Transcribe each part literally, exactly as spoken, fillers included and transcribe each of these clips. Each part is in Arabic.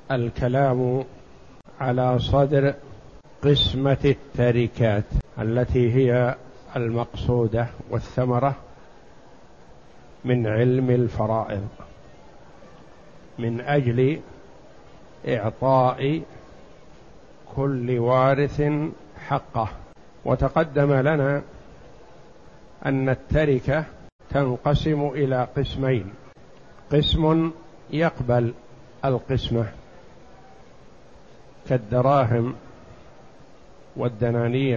الكلام على صدر قسمة التركات التي هي المقصودة والثمرة من علم الفرائض من أجل إعطاء كل وارث حقه. وتقدم لنا أن التركة تنقسم إلى قسمين: قسم يقبل القسمة كالدراهم والدنانير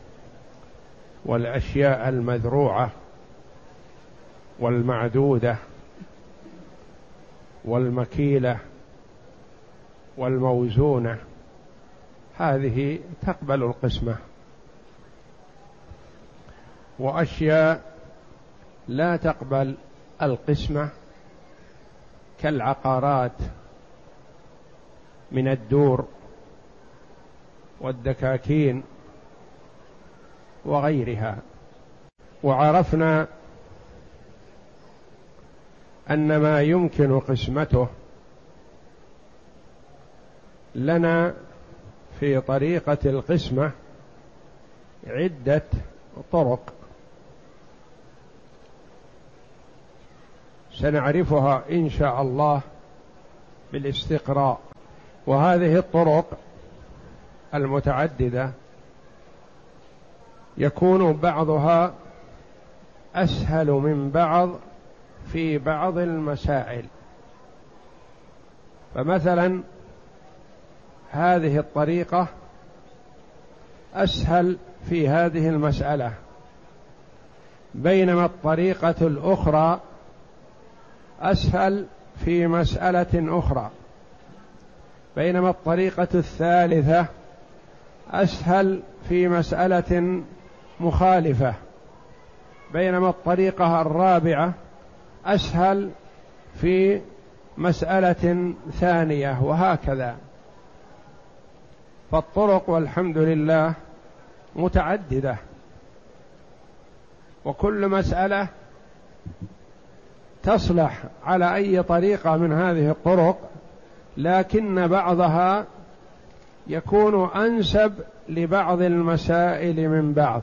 والأشياء المذروعة والمعدودة والمكيلة والموزونة، هذه تقبل القسمة. وأشياء لا تقبل القسمة كالعقارات من الدور والدكاكين وغيرها. وعرفنا أن ما يمكن قسمته لنا في طريقة القسمة عدة طرق سنعرفها إن شاء الله بالاستقراء. وهذه الطرق المتعددة يكون بعضها أسهل من بعض في بعض المسائل. فمثلا هذه الطريقة أسهل في هذه المسألة، بينما الطريقة الأخرى أسهل في مسألة أخرى، بينما الطريقة الثالثة أسهل في مسألة مخالفة، بينما الطريقة الرابعة أسهل في مسألة ثانية، وهكذا. فالطرق والحمد لله متعددة، وكل مسألة تصلح على أي طريقة من هذه الطرق، لكن بعضها يكون أنسب لبعض المسائل من بعض،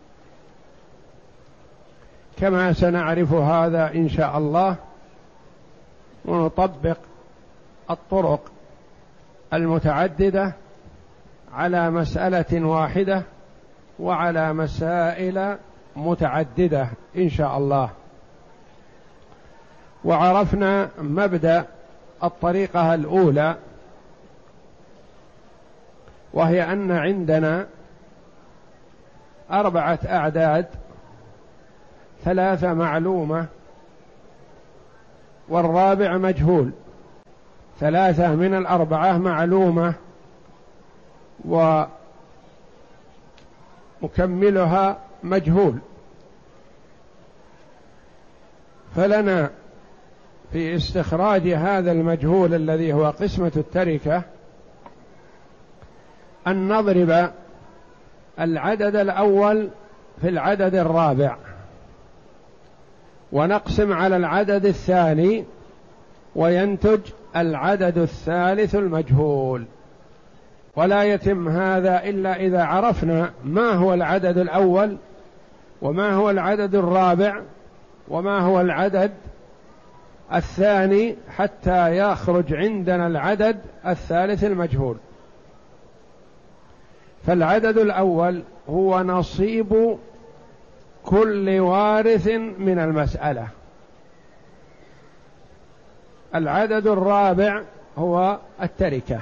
كما سنعرف هذا إن شاء الله، ونطبق الطرق المتعددة على مسألة واحدة وعلى مسائل متعددة إن شاء الله. وعرفنا مبدأ الطريقة الأولى، وهي أن عندنا أربعة أعداد، ثلاثة معلومة والرابع مجهول. ثلاثة من الأربعة معلومة ومكملها مجهول. فلنا في استخراج هذا المجهول الذي هو قسمة التركة أن نضرب العدد الأول في العدد الرابع، ونقسم على العدد الثاني، وينتج العدد الثالث المجهول. ولا يتم هذا إلا إذا عرفنا ما هو العدد الأول وما هو العدد الرابع وما هو العدد الثاني، حتى يخرج عندنا العدد الثالث المجهول. فالعدد الأول هو نصيب كل وارث من المسألة. العدد الرابع هو التركة.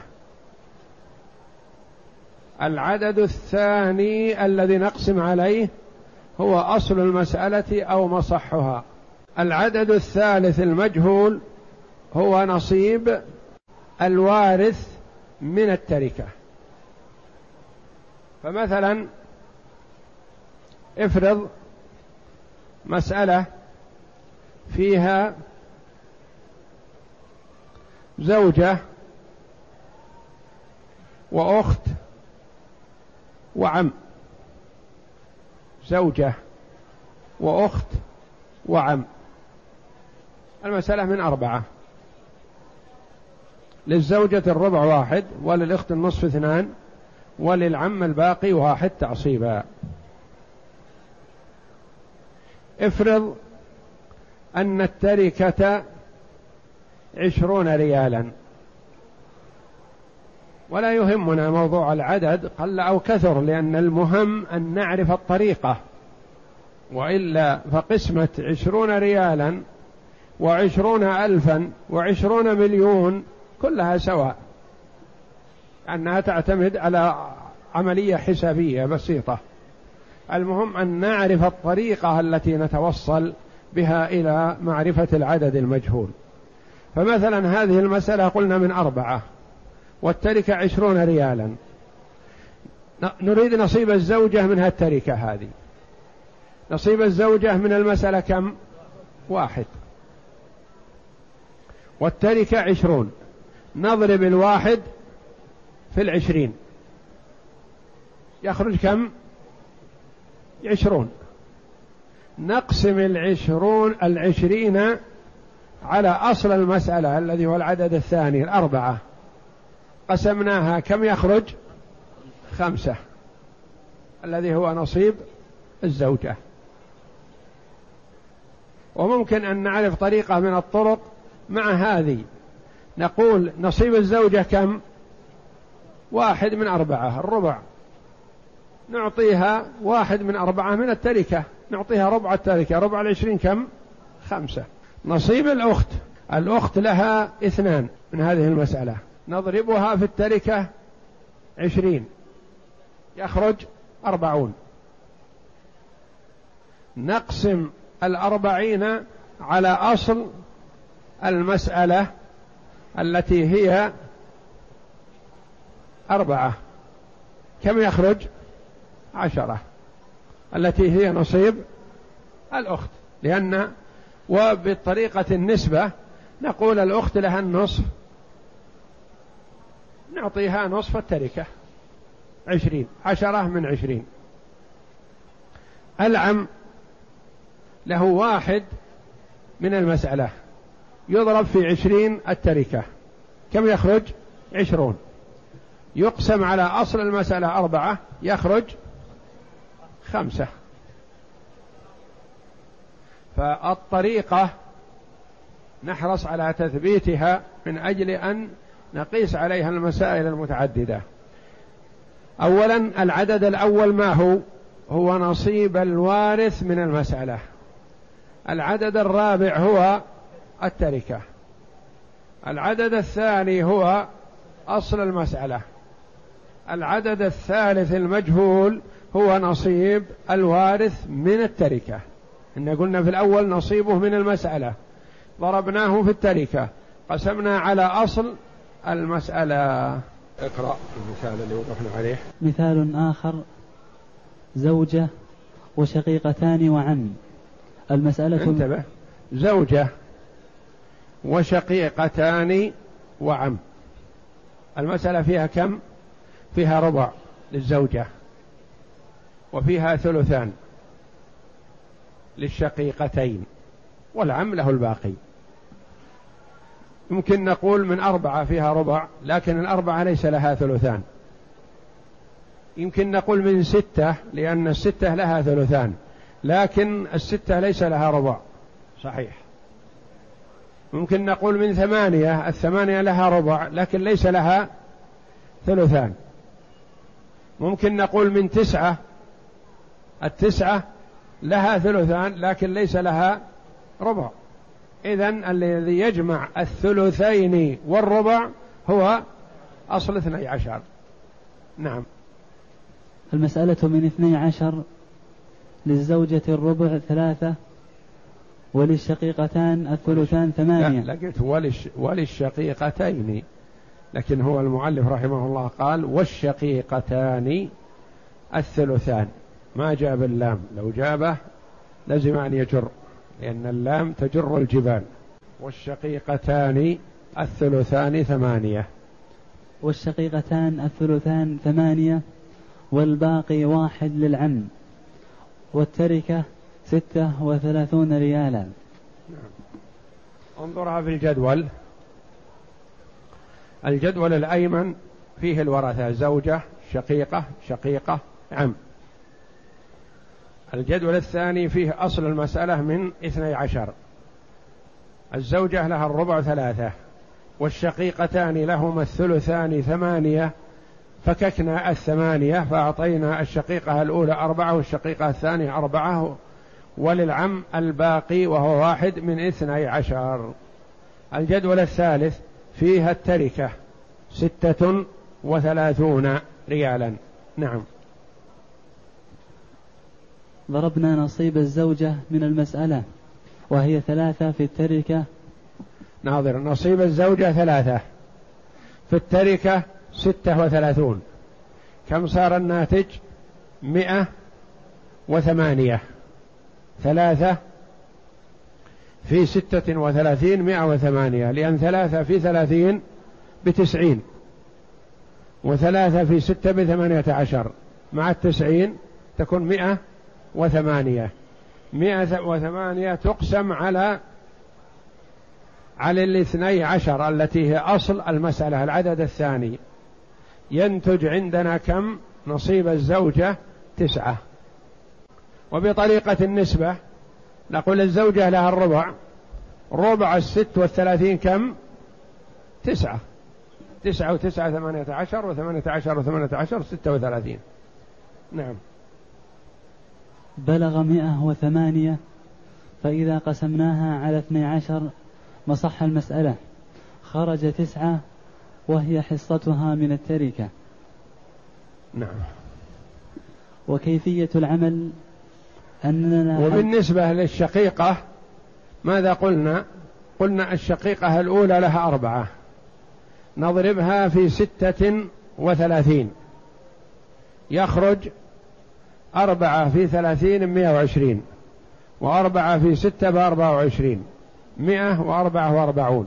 العدد الثاني الذي نقسم عليه هو أصل المسألة أو مصحها. العدد الثالث المجهول هو نصيب الوارث من التركة. فمثلا افرض مسألة فيها زوجة وأخت وعم، زوجة وأخت وعم، المسألة من أربعة. للزوجة الربع واحد، وللأخت النصف اثنان، وللعم الباقي واحد تعصيبا. افرض أن التركة عشرون ريالا، ولا يهمنا موضوع العدد قل أو كثر، لأن المهم أن نعرف الطريقة، وإلا فقسمة عشرون ريالا وعشرون ألفا وعشرون مليون كلها سواء، أنها تعتمد على عملية حسابية بسيطة. المهم أن نعرف الطريقة التي نتوصل بها إلى معرفة العدد المجهول. فمثلا هذه المسألة قلنا من أربعة، والتركة عشرون ريالا، نريد نصيب الزوجة من هالتركة هذه. نصيب الزوجة من المسألة كم؟ واحد، والتركة عشرون، نضرب الواحد في العشرين يخرج كم؟ عشرون. نقسم العشرون العشرين على أصل المسألة الذي هو العدد الثاني الأربعة، قسمناها كم يخرج؟ خمسة، الذي هو نصيب الزوجة. وممكن أن نعرف طريقة من الطرق مع هذه، نقول نصيب الزوجة كم؟ واحد من أربعة، الربع، نعطيها واحد من أربعة من التركة، نعطيها ربع التركة، ربع العشرين كم؟ خمسة. نصيب الأخت، الأخت لها اثنان من هذه المسألة، نضربها في التركة عشرين يخرج أربعون، نقسم الأربعين على أصل المسألة التي هي أربعة، كم يخرج؟ عشرة، التي هي نصيب الأخت. لأن وبطريقة النسبة نقول الأخت لها النصف، نعطيها نصف التركة عشرين، عشرة من عشرين. العم له واحد من المسألة، يضرب في عشرين التركة، كم يخرج؟ عشرون، يقسم على أصل المسألة أربعة يخرج خمسة. فالطريقة نحرص على تثبيتها من أجل أن نقيس عليها المسائل المتعددة. أولا العدد الأول ما هو؟ هو نصيب الوارث من المسألة. العدد الرابع هو التركة. العدد الثاني هو أصل المسألة. العدد الثالث المجهول هو نصيب الوارث من التركة. إن قلنا في الأول نصيبه من المسألة، ضربناه في التركة، قسمنا على أصل المسألة. اقرأ المثال اللي وقفنا عليه. مثال آخر: زوجة وشقيقتان وعم. المسألة انتبه، زوجة وشقيقتان وعم. المسألة فيها كم؟ فيها ربع للزوجة، وفيها ثلثان للشقيقتين، والعم له الباقي. يمكن نقول من أربعة فيها ربع، لكن الأربعة ليس لها ثلثان. يمكن نقول من ستة، لأن الستة لها ثلثان، لكن الستة ليس لها ربع، صحيح. ممكن نقول من ثمانية، الثمانية لها ربع لكن ليس لها ثلثان. ممكن نقول من تسعة، التسعة لها ثلثان لكن ليس لها ربع. إذن الذي يجمع الثلثين والربع هو أصل اثني عشر. نعم. المسألة من اثني عشر: للزوجة الربع ثلاثة، وللشقيقتان الثلثان ثمانية. لا لقيت وللش وللشقيقتين، لكن هو المؤلف رحمه الله قال والشقيقتان الثلثان، ما جاب اللام، لو جابه لازم أن يجر، لأن اللام تجر الجبال. والشقيقتان الثلثان ثمانية. والشقيقتان الثلثان ثمانية، والباقي واحد للعم، والتركة ستة وثلاثون ريالا. انظرها في الجدول. الجدول الأيمن فيه الورثة زوجة شقيقة شقيقة عم. الجدول الثاني فيه أصل المسألة من اثني عشر، الزوجة لها الربع ثلاثة، والشقيقتان لهما الثلثان ثمانية، فككنا الثمانية فأعطينا الشقيقة الأولى أربعة والشقيقة الثانية أربعة، وللعم الباقي وهو واحد من اثني عشر. الجدول الثالث فيها التركة ستة وثلاثون ريالا. نعم. ضربنا نصيب الزوجة من المسألة وهي ثلاثة في التركة. ناظر، نصيب الزوجة ثلاثة في التركة ستة وثلاثون، كم صار الناتج؟ مئة وثمانية. ثلاثة في ستة وثلاثين مئة وثمانية، لأن ثلاثة في ثلاثين بتسعين، وثلاثة في ستة بثمانية عشر، مع التسعين تكون مئة وثمانية. مئة وثمانية تقسم على على الاثني عشر التي هي أصل المسألة العدد الثاني، ينتج عندنا كم؟ نصيب الزوجة تسعة. وبطريقة النسبة نقول الزوجة لها الربع، ربع الست والثلاثين كم؟ تسعة. تسعة وتسعة ثمانية عشر، وثمانية عشر وثمانية عشر ستة وثلاثين. نعم. بلغ مئة وثمانية، فإذا قسمناها على اثني عشر مصح المسألة، خرج تسعة وهي حصتها من التركة. نعم. وكيفية العمل أننا وبالنسبة للشقيقة ماذا قلنا؟ قلنا الشقيقة الأولى لها أربعة، نضربها في ستة وثلاثين، يخرج أربعة في ثلاثين مئة وعشرين، وأربعة في ستة بأربعة وعشرين، مئة وأربعة وأربعون.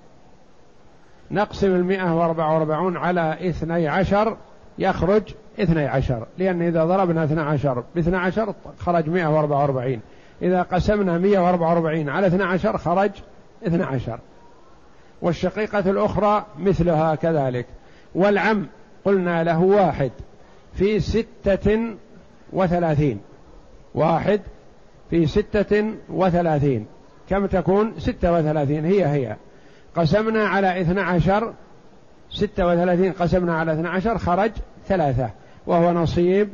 نقسم المئة وأربعة وأربعون على اثني عشر يخرج اثني عشر، لأن إذا ضربنا اثني عشر باثني عشر خرج مئة وأربعة وأربعين، إذا قسمنا مئة وأربعة وأربعين على اثني عشر خرج اثني عشر. والشقيقة الأخرى مثلها كذلك. والعم قلنا له واحد في ستة وثلاثين، واحد في ستة وثلاثين كم تكون؟ ستة وثلاثين، هي هي قسمنا على اثني عشر، ستة وثلاثين قسمنا على اثني عشر خرج ثلاثة، وهو نصيب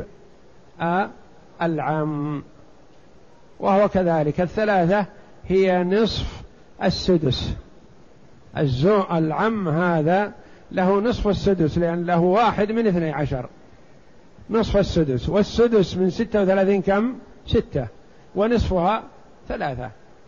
العم. وهو كذلك الثلاثة هي نصف السدس. الزو العم هذا له نصف السدس، لأن له واحد من اثني عشر، نصف السدس، والسدس من ستة وثلاثين كم؟ ستة، ونصفها ثلاثة.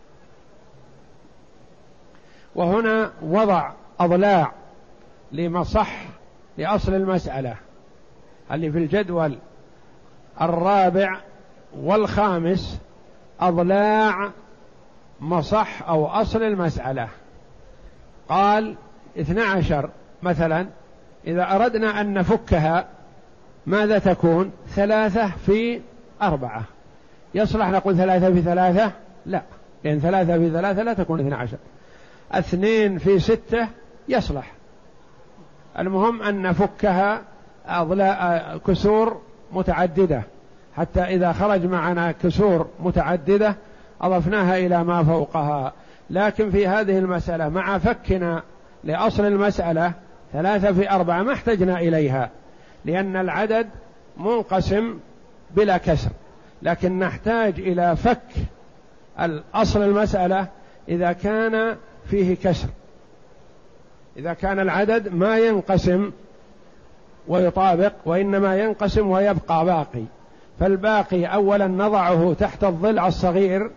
وهنا وضع أضلاع لمصح لأصل المسألة اللي في الجدول الرابع والخامس، أضلاع مصح أو أصل المسألة. قال اثنى عشر مثلا، إذا أردنا أن نفكها ماذا تكون؟ ثلاثة في أربعة. يصلح نقول ثلاثة في ثلاثة؟ لا، لأن ثلاثة في ثلاثة لا تكون اثنى عشر. اثنين في ستة يصلح. المهم أن نفكها أضلاع كسور متعددة، حتى إذا خرج معنا كسور متعددة أضفناها إلى ما فوقها. لكن في هذه المسألة مع فكنا لأصل المسألة ثلاثة في أربعة ما احتجنا إليها، لأن العدد منقسم بلا كسر، لكن نحتاج إلى فك الأصل المسألة إذا كان فيه كسر. إذا كان العدد ما ينقسم ويطابق، وإنما ينقسم ويبقى باقي، فالباقي أولا نضعه تحت الضلع الصغير،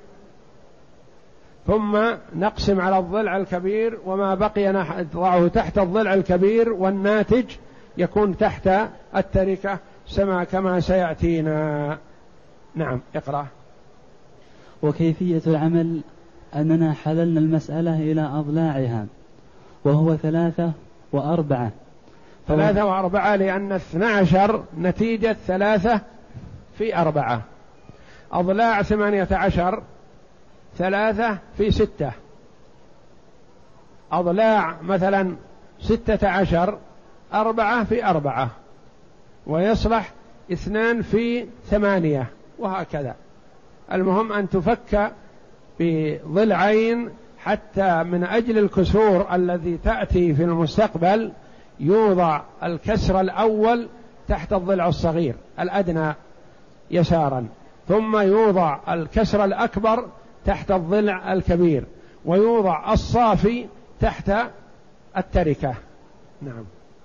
ثم نقسم على الضلع الكبير، وما بقي نضعه تحت الضلع الكبير، والناتج يكون تحت التركة سما كما سيأتينا. نعم، اقرأ. وكيفية العمل أننا حللنا المسألة إلى أضلاعها، وهو ثلاثة وأربعة. ثلاثة وأربعة لأن اثنى عشر نتيجة ثلاثة في أربعة. أضلاع ثمانية عشر ثلاثة في ستة. أضلاع مثلا ستة عشر أربعة في أربعة، ويصلح اثنان في ثمانية، وهكذا. المهم أن تفك بضلعين حتى من أجل الكسور الذي تأتي في المستقبل يوضع الكسر الأول تحت الضلع الصغير الأدنى يسارا، ثم يوضع الكسر الأكبر تحت الضلع الكبير، ويوضع الصافي تحت التركة. نعم.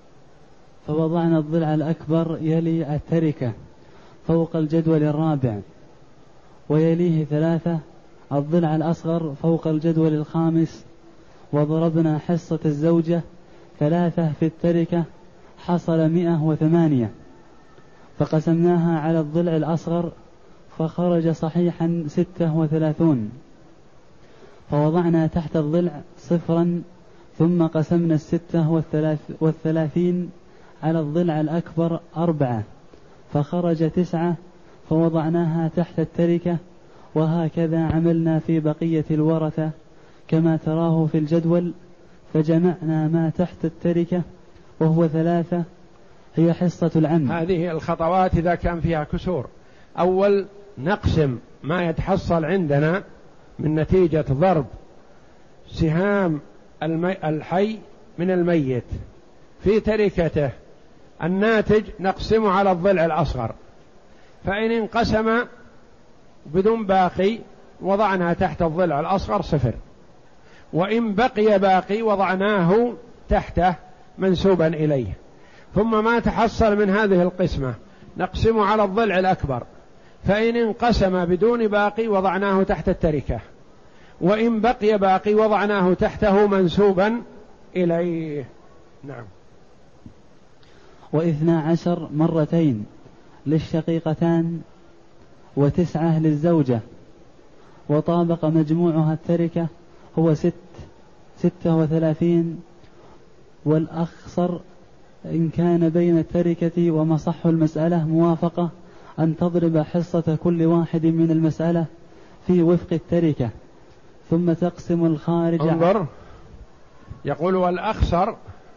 فوضعنا الضلع الأكبر يلي التركة فوق الجدول الرابع، ويليه ثلاثة الضلع الأصغر فوق الجدول الخامس، وضربنا حصة الزوجة ثلاثة في التركة حصل مئة وثمانية، فقسمناها على الضلع الأصغر فخرج صحيحا ستة وثلاثون، فوضعنا تحت الضلع صفرا، ثم قسمنا الستة والثلاث والثلاثين على الضلع الأكبر أربعة فخرج تسعة، فوضعناها تحت التركة، وهكذا عملنا في بقية الورثة كما تراه في الجدول. فجمعنا ما تحت التركة وهو ثلاثة هي حصة العم. هذه الخطوات إذا كان فيها كسور. أول نقسم ما يتحصل عندنا من نتيجة ضرب سهام الحي من الميت في تركته، الناتج نقسمه على الضلع الأصغر، فإن انقسم بدون باقي وضعنا تحت الضلع الأصغر صفر، وإن بقي باقي وضعناه تحته منسوبا إليه. ثم ما تحصل من هذه القسمة نقسمه على الضلع الأكبر، فإن انقسم بدون باقي وضعناه تحت التركة، وإن بقي باقي وضعناه تحته منسوبا إليه. نعم. واثنا عشر مرتين للشقيقتان وتسعة للزوجة، وطابق مجموعها التركة هو ست ستة وثلاثين، والأخصر إن كان بين التركة ومصح المسألة موافقة أن تضرب حصة كل واحد من المسألة في وفق التركة، ثم تقسم الخارج. انظر، يقول والأخصر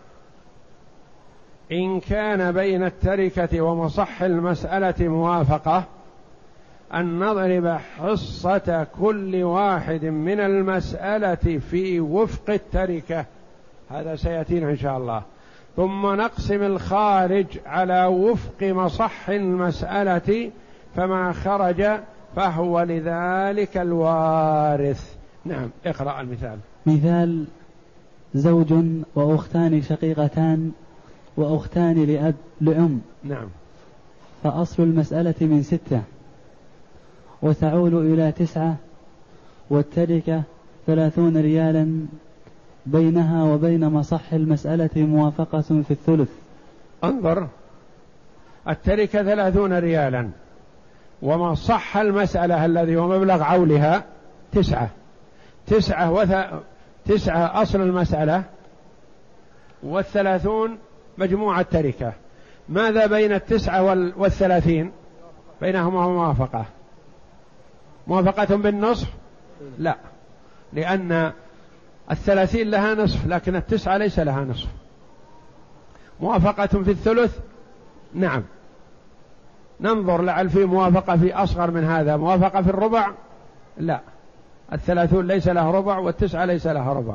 إن كان بين التركة ومصح المسألة موافقة أن نضرب حصة كل واحد من المسألة في وفق التركة، هذا سيأتينا إن شاء الله. ثم نقسم الخارج على وفق مصح المسألة، فما خرج فهو لذلك الوارث. نعم. اقرأ المثال. مثال: زوج وأختان شقيقتان وأختان لأب لأم. نعم. فأصل المسألة من ستة وتعول إلى تسعة، والتركة ثلاثون ريالا، بينها وبين مصح المسألة موافقة في الثلث. انظر، التركة ثلاثون ريالا، ومصح المسألة الذي هو مبلغ عولها تسعة تسعة وث... تسعة أصل المسألة، والثلاثون مجموع التركة. ماذا بين التسعة وال... والثلاثين؟ بينهما موافقة. موافقة بالنصف؟ لا، لأن الثلاثين لها نصف لكن التسعة ليس لها نصف. موافقة في الثلث؟ نعم. ننظر لعل في موافقة في أصغر من هذا. موافقة في الربع؟ لا، الثلاثون ليس له ربع والتسعة ليس لها ربع،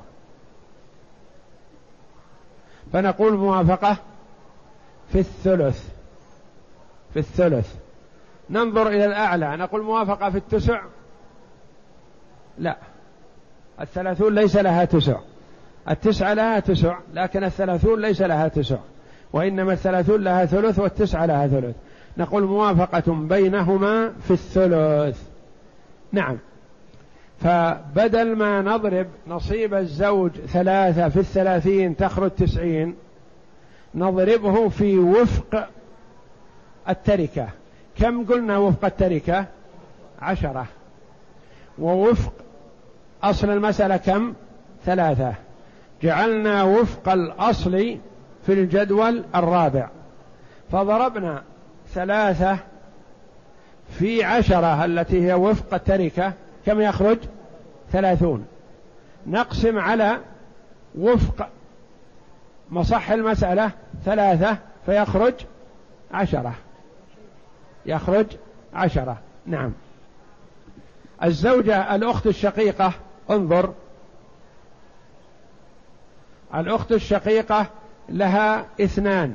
فنقول موافقة في الثلث. في الثلث. ننظر إلى الأعلى، نقول موافقة في التسع؟ لا، الثلاثون ليس لها تسع، التسعة لها تسع لكن الثلاثون ليس لها تسع، وإنما الثلاثون لها ثلث والتسعة لها ثلث. نقول موافقة بينهما في الثلث. نعم. فبدل ما نضرب نصيب الزوج ثلاثة في الثلاثين تخرج تسعين، نضربه في وفق التركة. كم قلنا وفق التركة؟ عشرة. ووفق أصل المسألة كم؟ ثلاثة. جعلنا وفق الأصل في الجدول الرابع، فضربنا ثلاثة في عشرة التي هي وفق التركة، كم يخرج؟ ثلاثون. نقسم على وفق مصح المسألة ثلاثة فيخرج عشرة، يخرج عشرة. نعم. الزوجة الأخت الشقيقة، انظر، الأخت الشقيقة لها اثنان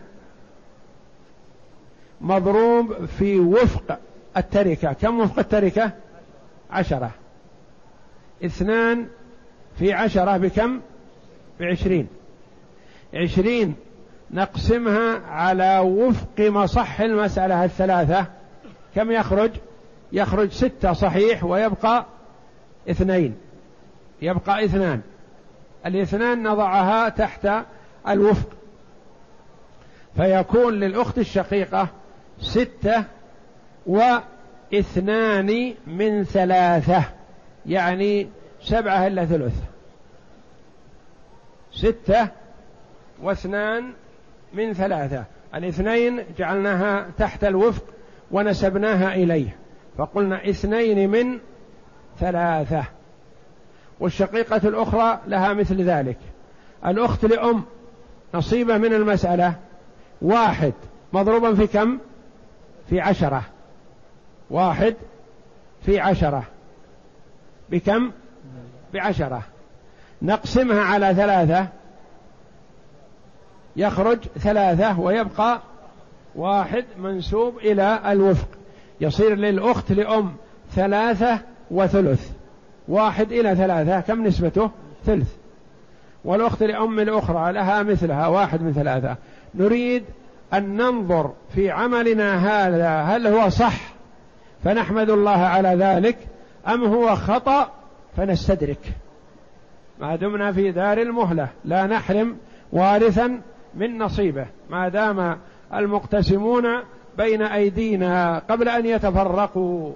مضروب في وفق التركة. كم وفق التركة؟ عشرة. اثنان في عشرة بكم؟ بعشرين. عشرين نقسمها على وفق مصح المسألة الثلاثة، كم يخرج؟ يخرج ستة صحيح ويبقى اثنين، يبقى اثنان. الاثنان نضعها تحت الوفق، فيكون للأخت الشقيقة ستة واثنان من ثلاثة، يعني سبعة إلا ثلث. ستة واثنان من ثلاثة، الاثنين جعلناها تحت الوفق ونسبناها إليه، فقلنا اثنين من ثلاثة. والشقيقة الأخرى لها مثل ذلك. الأخت لأم نصيبة من المسألة واحد مضروبا في كم؟ في عشرة. واحد في عشرة بكم؟ بعشرة. نقسمها على ثلاثة يخرج ثلاثة ويبقى واحد منسوب إلى الوفق، يصير للأخت لأم ثلاثة وثلث. واحد إلى ثلاثة كم نسبته؟ ثلث. والأخت لأم الأخرى لها مثلها واحد من ثلاثة. نريد أن ننظر في عملنا هذا هل هو صح فنحمد الله على ذلك، أم هو خطأ فنستدرك. ما دمنا في دار المهلة لا نحرم وارثا من نصيبه، ما دام المقتسمون بين أيدينا قبل أن يتفرقوا.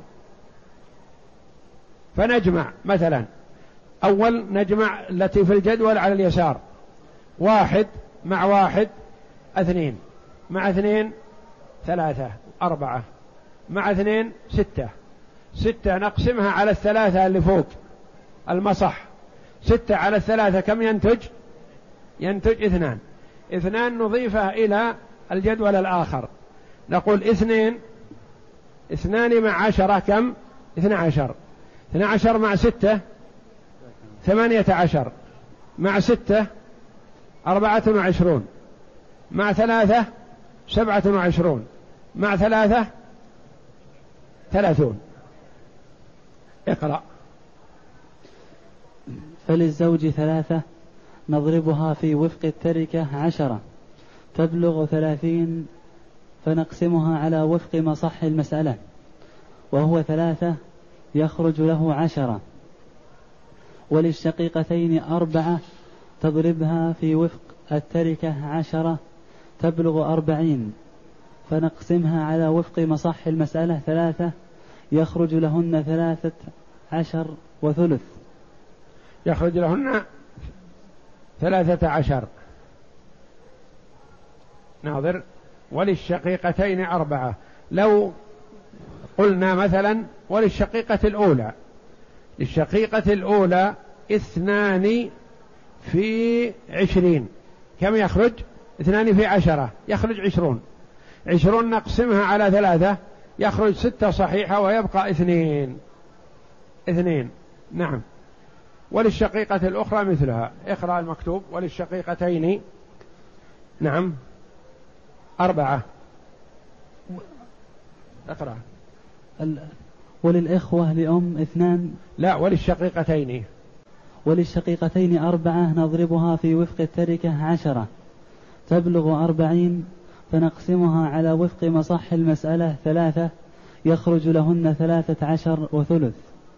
فنجمع مثلا، أول نجمع التي في الجدول على اليسار، واحد مع واحد اثنين، مع اثنين ثلاثة أربعة، مع اثنين ستة. ستة نقسمها على الثلاثة اللي فوق المصح، ستة على الثلاثة كم ينتج؟ ينتج اثنان. اثنان نضيفها إلى الجدول الآخر، نقول اثنين، اثنان مع عشرة كم؟ اثنى عشر. اثنى عشر مع ستة ثمانية عشر، مع ستة أربعة وعشرون، مع ثلاثة سبعة وعشرون، مع ثلاثة ثلاثون. اقرأ. فللزوج ثلاثة نضربها في وفق التركة عشرة تبلغ ثلاثين، فنقسمها على وفق مصح المسألة، وهو ثلاثة يخرج له عشرة. وللشقيقتين أربعة تضربها في وفق التركة عشرة تبلغ أربعين، فنقسمها على وفق مصح المسألة ثلاثة يخرج لهن ثلاثة عشر وثلث. يخرج لهن ثلاثة عشر. ناظر. وللشقيقتين أربعة. لو قلنا مثلا وللشقيقة الأولى، للشقيقة الأولى اثنان في عشرين كم يخرج؟ اثنان في عشرة يخرج عشرون. عشرون نقسمها على ثلاثة يخرج ستة صحيحة ويبقى اثنين. اثنين. نعم. وللشقيقة الأخرى مثلها. اقرأ المكتوب. وللشقيقتين نعم أربعة. اقرأ. وللإخوة لأم اثنان. لا، وللشقيقتين. وللشقيقتين أربعة نضربها في وفق التركة عشرة تبلغ أربعين، فنقسمها على وفق مصح المسألة ثلاثة يخرج لهن ثلاثة عشر وثلث.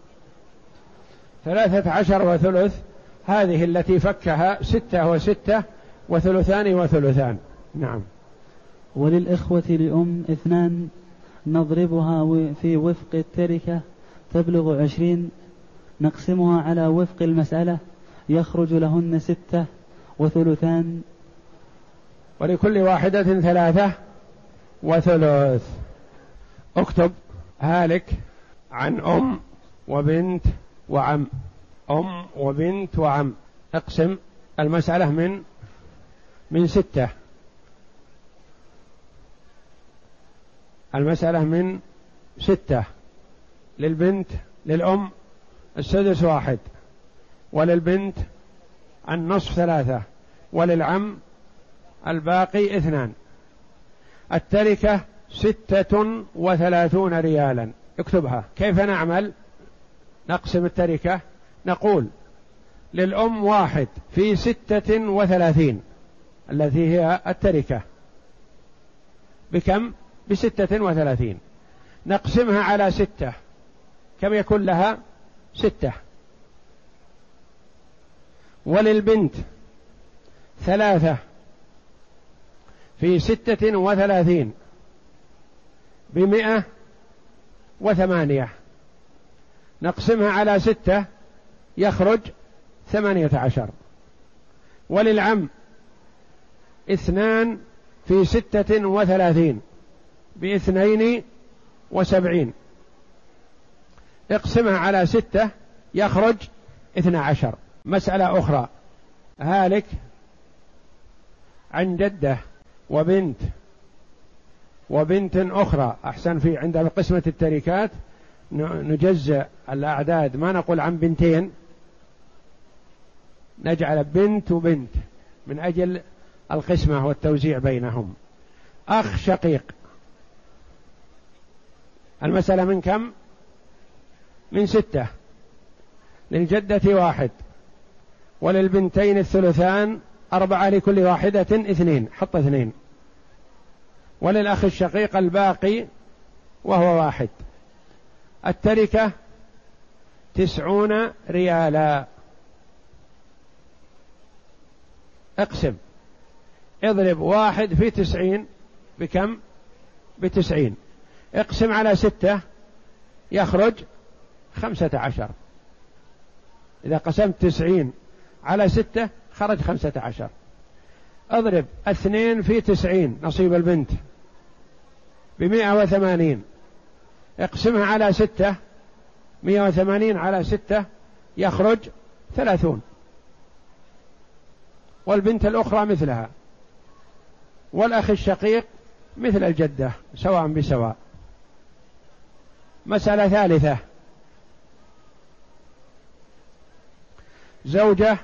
ثلاثة عشر وثلث هذه التي فكها ستة وستة وثلثان وثلثان. نعم. وللإخوة لأم اثنان نضربها في وفق التركة تبلغ عشرين، نقسمها على وفق المسألة يخرج لهن ستة وثلثان. ولكل واحدة ثلاثة وثلث. اكتب هالك عن أم وبنت وعم. أم وبنت وعم. اقسم المسألة من من ستة. المسألة من ستة. للبنت للأم السدس واحد، وللبنت النصف ثلاثة، وللعم الباقي اثنان. التركة ستة وثلاثون ريالا. اكتبها. كيف نعمل؟ نقسم التركة. نقول للأم واحد في ستة وثلاثين التي هي التركة بكم؟ بستة وثلاثين. نقسمها على ستة، كم يكون لها؟ ستة. وللبنت ثلاثة في ستة وثلاثين بمئة وثمانية. نقسمها على ستة يخرج ثمانية عشر. وللعم اثنان في ستة وثلاثين باثنين وسبعين. اقسمها على ستة يخرج اثنى عشر. مسألة أخرى. هالك عن جدة وبنت وبنت أخرى. أحسن، في عند قسمة التركات نجزء الأعداد، ما نقول عن بنتين، نجعل بنت وبنت من أجل القسمة والتوزيع بينهم. أخ شقيق. المسألة من كم؟ من ستة. للجدة واحد، وللبنتين الثلثان، أربعة لكل واحدة اثنين، حط اثنين. وللأخ الشقيق الباقي وهو واحد. التركة تسعون ريالا. اقسم. اضرب واحد في تسعين بكم؟ بتسعين. اقسم على ستة يخرج خمسة عشر. إذا قسمت تسعين على ستة خرج خمسة عشر. اضرب اثنين في تسعين نصيب البنت بمئة وثمانين. اقسمها على ستة، مئة وثمانين على ستة يخرج ثلاثون. والبنت الأخرى مثلها، والأخ الشقيق مثل الجدة سواء بسواء. مسألة ثالثة. زوجة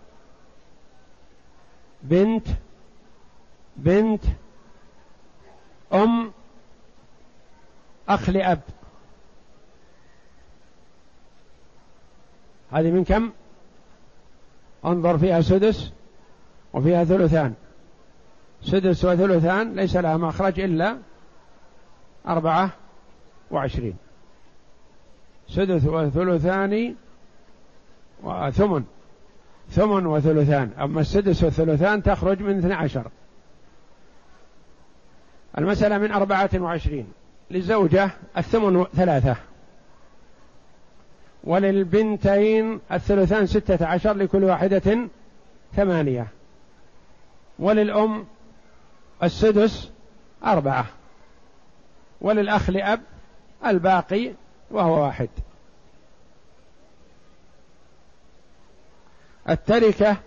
بنت بنت أم أخ لأب. هذه من كم؟ انظر، فيها سدس وفيها ثلثان. سدس وثلثان ليس لها مخرج إلا أربعة وعشرين. سدس وثلثان وثمن، ثمن وثلثان. أما السدس والثلثان تخرج من اثنى عشر. المسألة من أربعة وعشرين. للزوجة الثمن ثلاثة، وللبنتين الثلثان ستة عشر لكل واحدة ثمانية، وللأم السدس أربعة، وللأخ لأب الباقي وهو واحد. التركة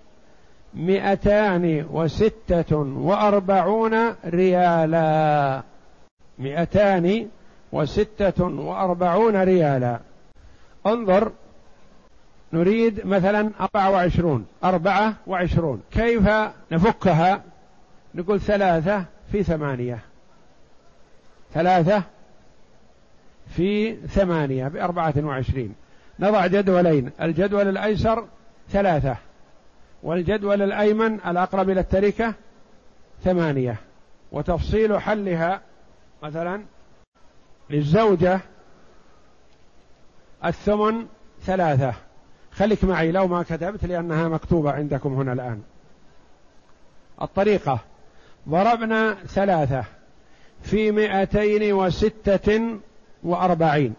مئتان وستة وأربعون ريالا. مئتان وستة وأربعون ريالا. انظر، نريد مثلا أربعة وعشرون. أربعة وعشرون كيف نفكها؟ نقول ثلاثة في ثمانية. ثلاثة في ثمانية بأربعة وعشرين. نضع جدولين، الجدول الأيسر ثلاثة، والجدول الأيمن الأقرب إلى التركة ثمانية. وتفصيل حلها مثلا للزوجة الثمن ثلاثة. خليك معي لو ما كتبت لأنها مكتوبة عندكم هنا الآن. الطريقة: ضربنا ثلاثة في مئتين وستة وأربعين،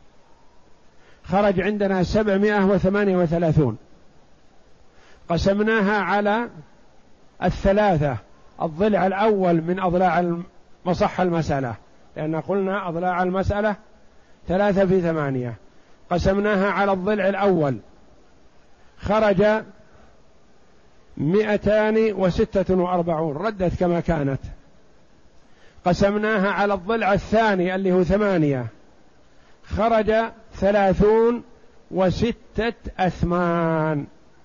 خرج عندنا سبعمائة وثمانية وثلاثون. قسمناها على الثلاثة، الضلع الأول من أضلاع مصح المسألة، لأن قلنا أضلاع المسألة ثلاثة في ثمانية. قسمناها على الضلع الأول، خرج مئتان وستة وأربعون، ردت كما كانت. قسمناها على الضلع الثاني اللي هو ثمانية، خرج ثلاثون وستة أثمان،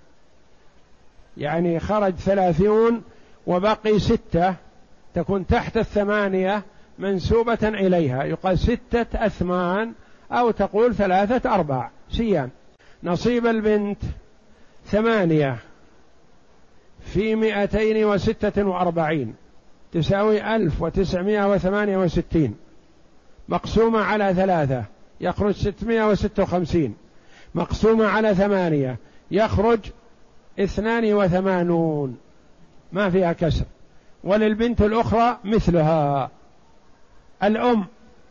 يعني خرج ثلاثون وبقي ستة، تكون تحت الثمانية منسوبة إليها، يقال ستة أثمان أو تقول ثلاثة أرباع سيان. نصيب البنت ثمانية في مئتين وستة وأربعين تساوي ألف وتسعمائة وثمانية وستين، مقسومة على ثلاثة يخرج ستمائة وستة وخمسين، مقسومة على ثمانية يخرج اثنان وثمانون، ما فيها كسر. وللبنت الأخرى مثلها. الأم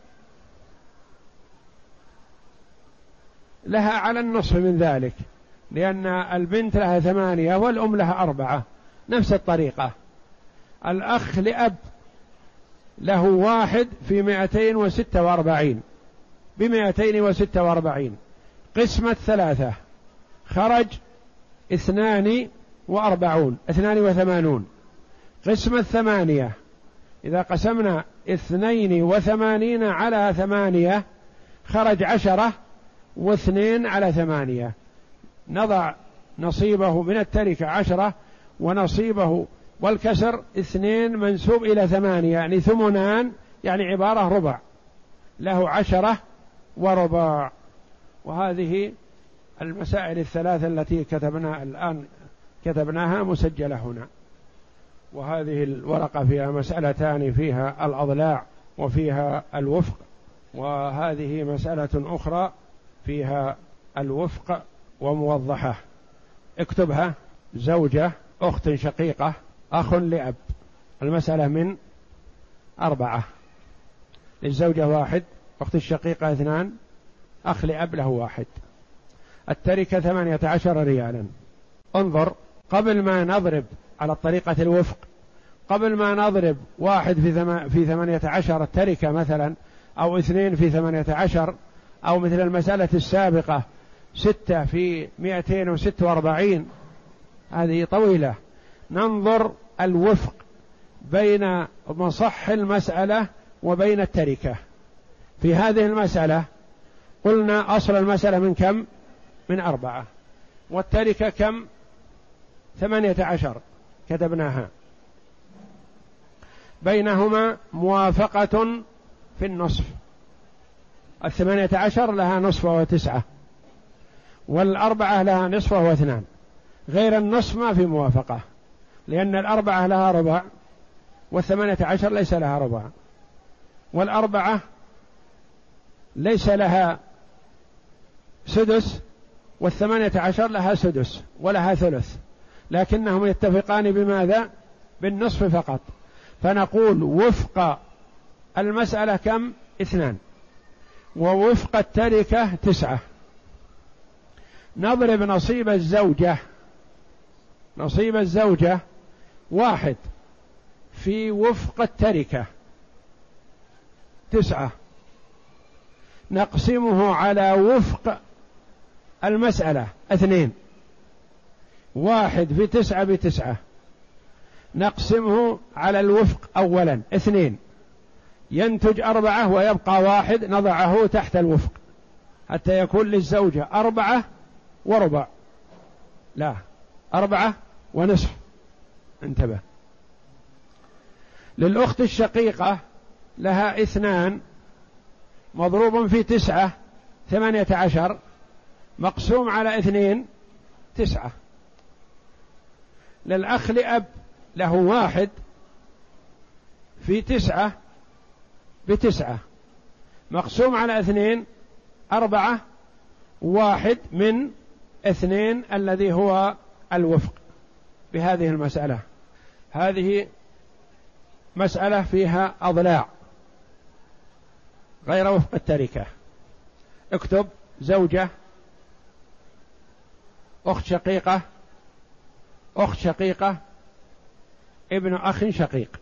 لها على النصف من ذلك، لأن البنت لها ثمانية والأم لها أربعة، نفس الطريقة. الأخ لأب له واحد في مئتين وستة وأربعين بمئتين وستة وأربعين، قسمة ثلاثة خرج اثنان وأربعون اثنان وثمانون، قسمة ثمانية إذا قسمنا اثنين وثمانين على ثمانية خرج عشرة واثنين على ثمانية، نضع نصيبه من التركة عشرة ونصيبه والكسر اثنين منسوب إلى ثمانية، يعني ثمنان، يعني عبارة ربع، له عشرة وربع. وهذه المسائل الثلاثة التي كتبنا الآن كتبناها مسجلة هنا. وهذه الورقة فيها مسألتان، فيها الأضلاع وفيها الوفق، وهذه مسألة أخرى فيها الوفق وموضحة. اكتبها: زوجة، أخت شقيقة، أخ لأب. المسألة من أربعة، للزوجة واحد، أخت الشقيقة اثنان، أخ لأب له واحد. التركة ثمانية عشر ريالا. انظر، قبل ما نضرب على طريقة الوفق، قبل ما نضرب واحد في, ثم... في ثمانية عشر التركة مثلا، أو اثنين في ثمانية عشر، أو مثل المسألة السابقة ستة في مئتين وستة وأربعين، هذه طويلة. ننظر الوفق بين مصح المسألة وبين التركة. في هذه المسألة قلنا أصل المسألة من كم؟ من أربعة، والتركة كم؟ ثمانية عشر كتبناها. بينهما موافقة في النصف، الثمانية عشر لها نصف وهو تسعة، والأربعة لها نصف وهو اثنان. غير النصف ما في موافقة، لأن الأربعة لها ربع والثمانية عشر ليس لها ربع، والأربعة ليس لها سدس والثمانية عشر لها سدس ولها ثلث، لكنهم يتفقان بماذا؟ بالنصف فقط. فنقول وفق المسألة كم؟ اثنان، ووفق التركة تسعة. نضرب نصيب الزوجة، نصيب الزوجة واحد في وفق التركة تسعة، نقسمه على وفق المسألة اثنين، واحد في تسعة بتسعة، نقسمه على الوفق أولا اثنين، ينتج أربعة ويبقى واحد، نضعه تحت الوفق حتى يكون للزوجة أربعة وربع، لا أربعة ونصف، انتبه. للأخت الشقيقة لها اثنان مضروب في تسعة ثمانية عشر، مقسوم على اثنين تسعة. للأخ لأب له واحد في تسعة بتسعة، مقسوم على اثنين أربعة، واحد من اثنين الذي هو الوفق بهذه المسألة. هذه مسألة فيها أضلاع غير وفق التركة. اكتب: زوجة، أخت شقيقة، أخت شقيقة، ابن أخ شقيق.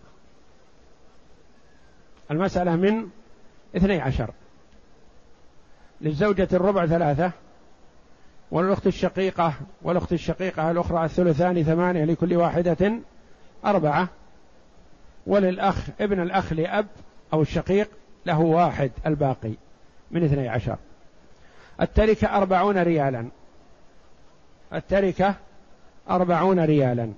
المسألة من اثني عشر. للزوجة الربع ثلاثة، والأخت الشقيقة والأخت الشقيقة الأخرى الثلثان ثمانية لكل واحدة أربعة. وللأخ ابن الأخ لأب أو الشقيق له واحد الباقي من اثني عشر. التركة أربعون ريالا، التركة أربعون ريالا.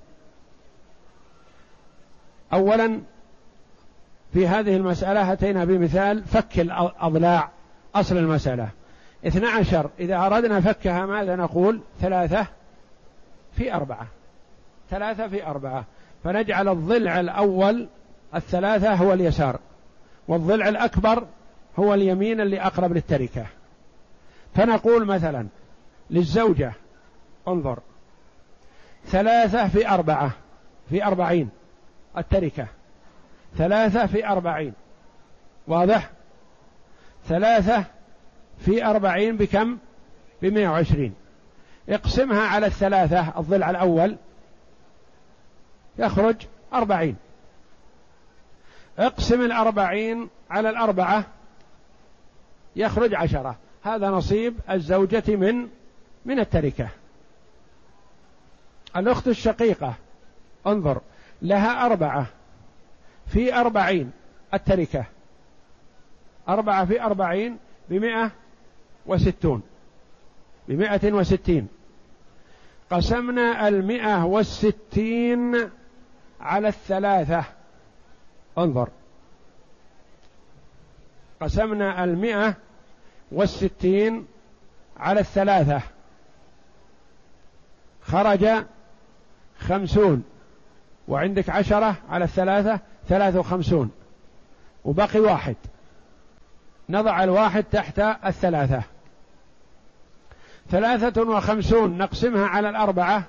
أولا في هذه المسألة أتينا بمثال فك الأضلاع. أصل المسألة اثنى عشر، إذا أردنا فكها ماذا نقول؟ ثلاثة في أربعة، ثلاثة في أربعة، فنجعل الضلع الأول الثلاثة هو اليسار، والضلع الأكبر هو اليمين اللي أقرب للتركة. فنقول مثلا للزوجة انظر ثلاثة في أربعة في أربعين التركة، ثلاثة في أربعين، واضح؟ ثلاثة في أربعين بكم؟ بمئة وعشرين. اقسمها على الثلاثة الضلع الأول يخرج أربعين. اقسم الأربعين على الأربعة يخرج عشرة. هذا نصيب الزوجة من من التركة. الأخت الشقيقة انظر لها أربعة في أربعين التركة، أربعة في أربعين بمئة وستون، بمئة وستين. قسمنا المئة والستين على الثلاثة، انظر قسمنا المئة والستين على الثلاثة خرج خمسون، وعندك عشرة على الثلاثة ثلاثة وخمسون، وبقي واحد. نضع الواحد تحت الثلاثة. ثلاثة وخمسون نقسمها على الأربعة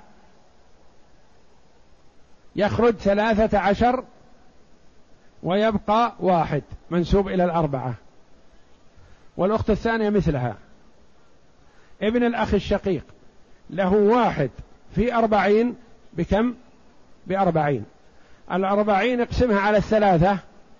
يخرج ثلاثة عشر، ويبقى واحد منسوب إلى الأربعة. والأخت الثانية مثلها. ابن الأخ الشقيق له واحد في أربعين بكم؟ بأربعين. الأربعين اقسمها على الثلاثة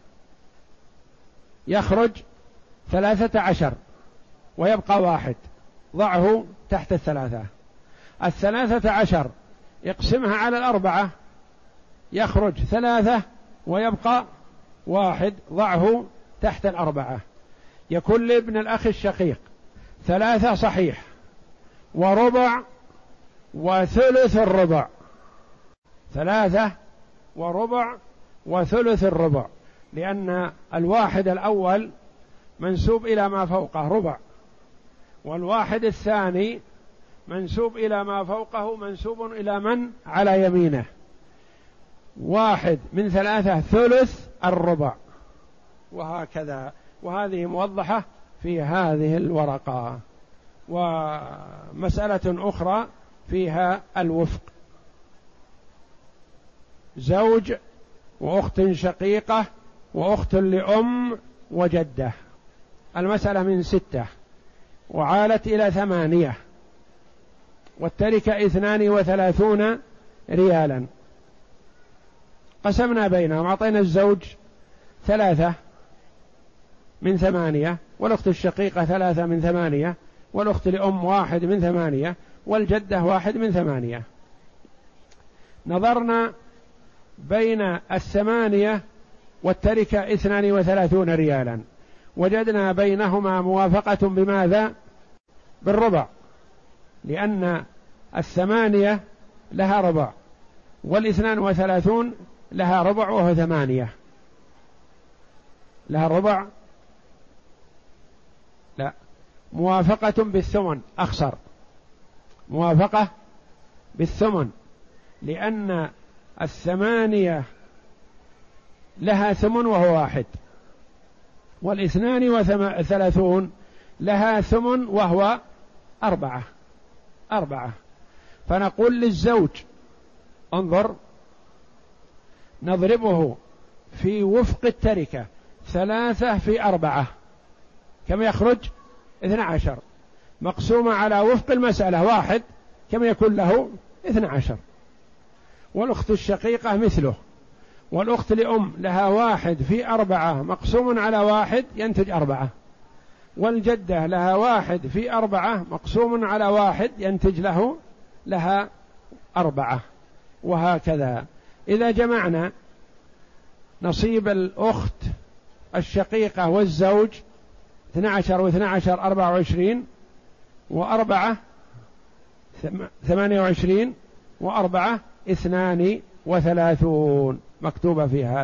يخرج ثلاثة عشر، ويبقى واحد، ضعه تحت الثلاثة. الثلاثة عشر اقسمها على الأربعة يخرج ثلاثة، ويبقى واحد، ضعه تحت الأربعة. يكون لابن الأخ الشقيق ثلاثة صحيح، وربع، وثلث الربع. ثلاثة وربع وثلث الربع، لأن الواحد الأول منسوب إلى ما فوقه ربع، والواحد الثاني منسوب إلى ما فوقه منسوب إلى من على يمينه. واحد من ثلاثة ثلث الربع، وهكذا. وهذه موضحة في هذه الورقة. ومسألة أخرى فيها الوفق: زوج وأخت شقيقة وأخت لأم وجدة. المسألة من ستة وعالت إلى ثمانية، والتركة اثنان وثلاثون ريالا. قسمنا بينهم، أعطينا الزوج ثلاثة من ثمانية، والأخت الشقيقة ثلاثة من ثمانية، والأخت لأم واحد من ثمانية، والجدة واحد من ثمانية. نظرنا بين الثمانية والتركة اثنان وثلاثون ريالا، وجدنا بينهما موافقة بماذا؟ بالربع، لأن الثمانية لها ربع، والاثنان وثلاثون لها ربع وهو ثمانية. لها ربع؟ لا، موافقة بالثمن أخسر، موافقة بالثمن، لأن الثمانية لها ثمن وهو واحد، والاثنان وثلاثون لها ثمن وهو أربعة أربعة. فنقول للزوج انظر نضربه في وفق التركة ثلاثة في أربعة كم يخرج؟ اثنى عشر، مقسومة على وفق المسألة واحد كم يكون له؟ اثنى عشر. والأخت الشقيقة مثله، والأخت لأم لها واحد في أربعة مقسوم على واحد ينتج أربعة، والجدة لها واحد في أربعة مقسوم على واحد ينتج له لها أربعة، وهكذا. إذا جمعنا نصيب الأخت الشقيقة والزوج اثنى عشر واثنى عشر أربعة وعشرين، وأربعة ثمانية وعشرين، وأربعة اثنان وثلاثون، مكتوبة في هذا.